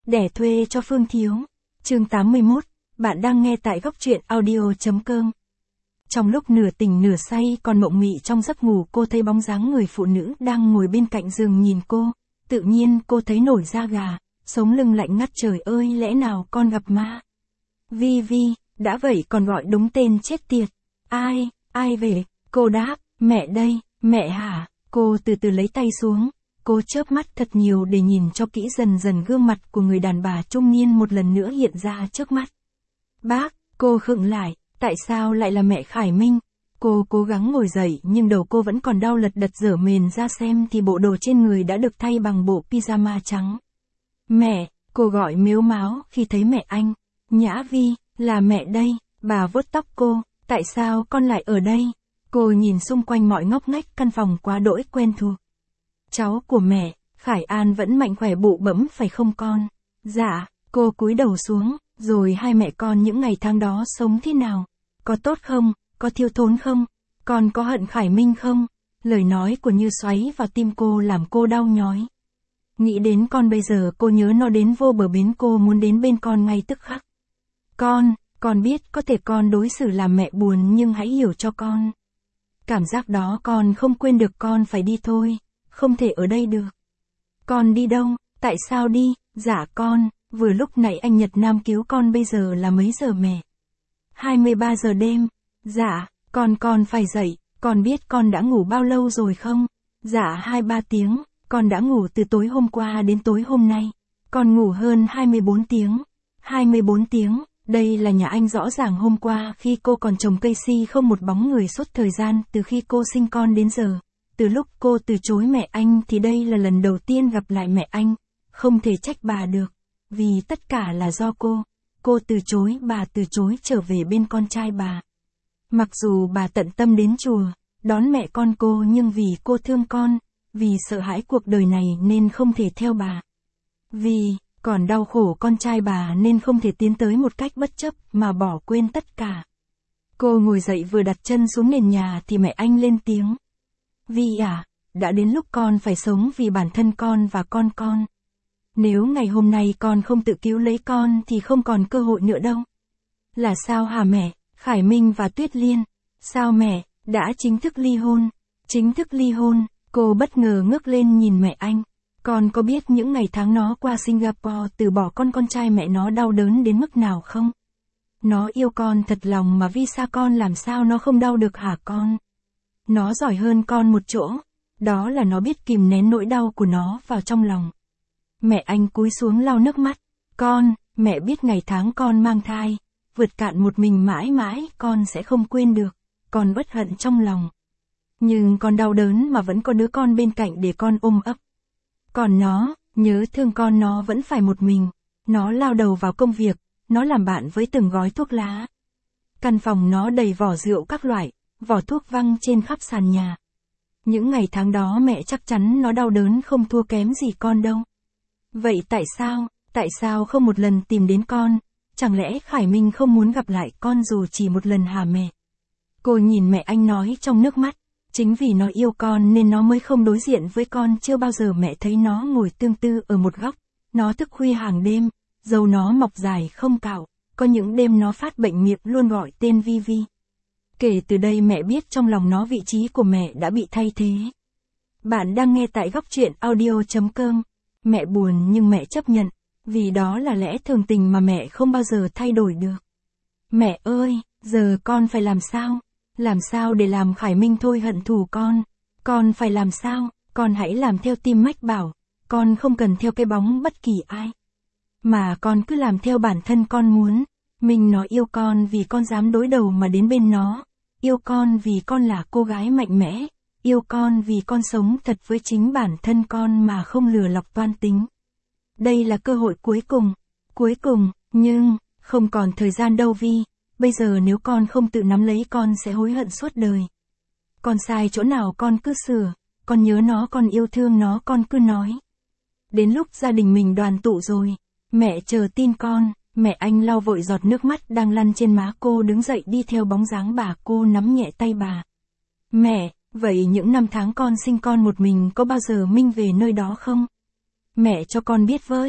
Đẻ thuê cho Phương Thiếu. Chương 81, bạn đang nghe tại góc truyện audio.com. Trong lúc nửa tỉnh nửa say còn mộng mị trong giấc ngủ, cô thấy bóng dáng người phụ nữ đang ngồi bên cạnh giường nhìn cô. Tự nhiên cô thấy nổi da gà, sống lưng lạnh ngắt. Trời ơi, lẽ nào con gặp ma? Vi Vi, đã vậy còn gọi đúng tên chết tiệt. Ai về? Cô đáp, mẹ đây, mẹ hả? Cô từ từ lấy tay xuống. Cô chớp mắt thật nhiều để nhìn cho kỹ, dần dần gương mặt của người đàn bà trung niên một lần nữa hiện ra trước mắt. Bác, cô khựng lại, tại sao lại là mẹ Khải Minh? Cô cố gắng ngồi dậy nhưng đầu cô vẫn còn đau lật đật, dở mền ra xem thì bộ đồ trên người đã được thay bằng bộ pyjama trắng. Mẹ, cô gọi mếu máo khi thấy mẹ anh. Nhã Vi, là mẹ đây. Bà vuốt tóc cô, tại sao con lại ở đây? Cô nhìn xung quanh mọi ngóc ngách căn phòng quá đỗi quen thuộc. Cháu của mẹ, Khải An vẫn mạnh khỏe bụ bẫm phải không con? Dạ, cô cúi đầu xuống, rồi hai mẹ con những ngày tháng đó sống thế nào? Có tốt không? Có thiếu thốn không? Con có hận Khải Minh không? Lời nói của Như xoáy vào tim cô làm cô đau nhói. Nghĩ đến con bây giờ cô nhớ nó đến vô bờ bến, cô muốn đến bên con ngay tức khắc. Con biết có thể con đối xử làm mẹ buồn nhưng hãy hiểu cho con. Cảm giác đó con không quên được, con phải đi thôi. Không thể ở đây được. Con đi đâu? Tại sao đi? Dạ con, vừa lúc nãy anh Nhật Nam cứu con. Bây giờ là mấy giờ mẹ? 23 giờ đêm. Dạ, con phải dậy. Con biết con đã ngủ bao lâu rồi không? Dạ 2-3 tiếng. Con đã ngủ từ tối hôm qua đến tối hôm nay. Con ngủ hơn 24 tiếng. 24 tiếng. Đây là nhà anh. Rõ ràng hôm qua khi cô còn trồng cây si không một bóng người suốt thời gian từ khi cô sinh con đến giờ. Từ lúc cô từ chối mẹ anh thì đây là lần đầu tiên gặp lại mẹ anh. Không thể trách bà được. Vì tất cả là do cô. Cô từ chối, bà từ chối trở về bên con trai bà. Mặc dù bà tận tâm đến chùa, đón mẹ con cô, nhưng vì cô thương con, vì sợ hãi cuộc đời này nên không thể theo bà. Vì còn đau khổ con trai bà nên không thể tiến tới một cách bất chấp mà bỏ quên tất cả. Cô ngồi dậy vừa đặt chân xuống nền nhà thì mẹ anh lên tiếng. Vi à, đã đến lúc con phải sống vì bản thân con và con. Nếu ngày hôm nay con không tự cứu lấy con thì không còn cơ hội nữa đâu. Là sao hả mẹ? Khải Minh và Tuyết Liên. Sao mẹ, đã chính thức ly hôn? Chính thức ly hôn? Cô bất ngờ ngước lên nhìn mẹ anh. Con có biết những ngày tháng nó qua Singapore từ bỏ con trai mẹ nó đau đớn đến mức nào không? Nó yêu con thật lòng mà vì sao con làm sao nó không đau được hả con? Nó giỏi hơn con một chỗ, đó là nó biết kìm nén nỗi đau của nó vào trong lòng. Mẹ anh cúi xuống lau nước mắt. Mẹ biết ngày tháng con mang thai, vượt cạn một mình mãi mãi con sẽ không quên được, con uất hận trong lòng. Nhưng con đau đớn mà vẫn có đứa con bên cạnh để con ôm ấp. Còn nó, nhớ thương con nó vẫn phải một mình, nó lao đầu vào công việc, nó làm bạn với từng gói thuốc lá. Căn phòng nó đầy vỏ rượu các loại, vỏ thuốc văng trên khắp sàn nhà. Những ngày tháng đó mẹ chắc chắn nó đau đớn không thua kém gì con đâu. Vậy tại sao không một lần tìm đến con? Chẳng lẽ Khải Minh không muốn gặp lại con dù chỉ một lần hả mẹ? Cô nhìn mẹ anh nói trong nước mắt. Chính vì nó yêu con nên nó mới không đối diện với con. Chưa bao giờ mẹ thấy nó ngồi tương tư ở một góc. Nó thức khuya hàng đêm, dầu nó mọc dài không cạo. Có những đêm nó phát bệnh miệng luôn gọi tên Vi Vi. Kể từ đây mẹ biết trong lòng nó vị trí của mẹ đã bị thay thế. Bạn đang nghe tại góc truyện audio.com. Mẹ buồn nhưng mẹ chấp nhận, vì đó là lẽ thường tình mà mẹ không bao giờ thay đổi được. Mẹ ơi, giờ con phải làm sao? Làm sao để làm Khải Minh thôi hận thù con? Con phải làm sao? Con hãy làm theo tim mách bảo. Con không cần theo cái bóng bất kỳ ai. Mà con cứ làm theo bản thân con muốn. Mình nó yêu con vì con dám đối đầu mà đến bên nó. Yêu con vì con là cô gái mạnh mẽ. Yêu con vì con sống thật với chính bản thân con mà không lừa lọc toan tính. Đây là cơ hội cuối cùng, nhưng, không còn thời gian đâu Vi. Bây giờ nếu con không tự nắm lấy con sẽ hối hận suốt đời. Con sai chỗ nào con cứ sửa, con nhớ nó, con yêu thương nó, con cứ nói. Đến lúc gia đình mình đoàn tụ rồi, mẹ chờ tin con. Mẹ anh lau vội giọt nước mắt đang lăn trên má cô, đứng dậy đi theo bóng dáng bà. Cô nắm nhẹ tay bà. Mẹ, vậy những năm tháng con sinh con một mình có bao giờ Minh về nơi đó không? Mẹ cho con biết với.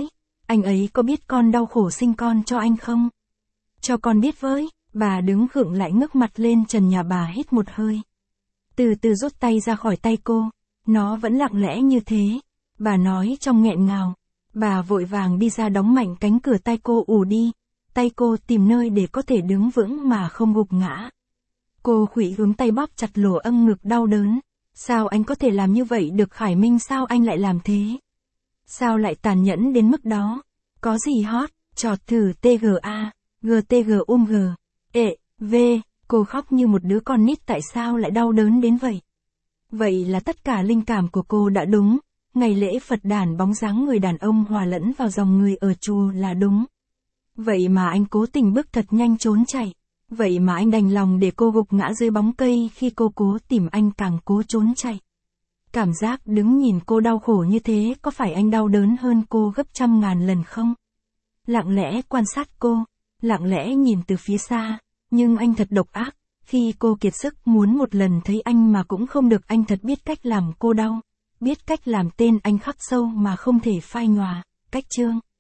Anh ấy có biết con đau khổ sinh con cho anh không? Cho con biết với, bà đứng khựng lại ngước mặt lên trần nhà bà hít một hơi. Từ từ rút tay ra khỏi tay cô, nó vẫn lặng lẽ như thế. Bà nói trong nghẹn ngào. Bà vội vàng đi ra đóng mạnh cánh cửa tay cô ù đi. Tay cô tìm nơi để có thể đứng vững mà không gục ngã. Cô khuỵu hướng tay bóp chặt lỗ âm ngực đau đớn. Sao anh có thể làm như vậy được Khải Minh, sao anh lại làm thế? Sao lại tàn nhẫn đến mức đó? Có gì hot, chọt thử TGA, GTG G, V, cô khóc như một đứa con nít, tại sao lại đau đớn đến vậy? Vậy là tất cả linh cảm của cô đã đúng, ngày lễ Phật đản bóng dáng người đàn ông hòa lẫn vào dòng người ở chùa là đúng. Vậy mà anh cố tình bước thật nhanh trốn chạy. Vậy mà anh đành lòng để cô gục ngã dưới bóng cây khi cô cố tìm anh càng cố trốn chạy. Cảm giác đứng nhìn cô đau khổ như thế có phải anh đau đớn hơn cô gấp trăm ngàn lần không? Lặng lẽ quan sát cô, lặng lẽ nhìn từ phía xa, nhưng anh thật độc ác, khi cô kiệt sức muốn một lần thấy anh mà cũng không được, anh thật biết cách làm cô đau, biết cách làm tên anh khắc sâu mà không thể phai nhòa, cách chương.